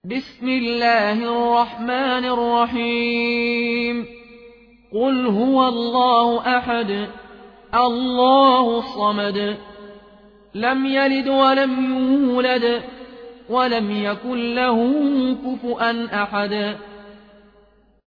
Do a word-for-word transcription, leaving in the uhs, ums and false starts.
بسم الله الرحمن الرحيم قل هو الله أحد الله الصمد لم يلد ولم يولد ولم يكن له كفؤا أحد